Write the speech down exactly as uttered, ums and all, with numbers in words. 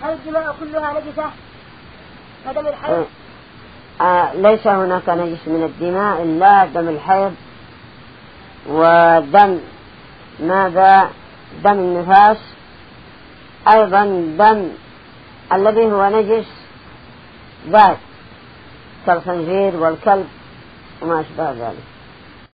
هل الدماء كلها نجسة كدم الحيض؟ آه ليس هناك نجس من الدماء إلا دم الحيض ودم ماذا دم النفاس، أيضا دم الذي هو نجس ذات كالخنزير والكلب وما أشبه ذلك.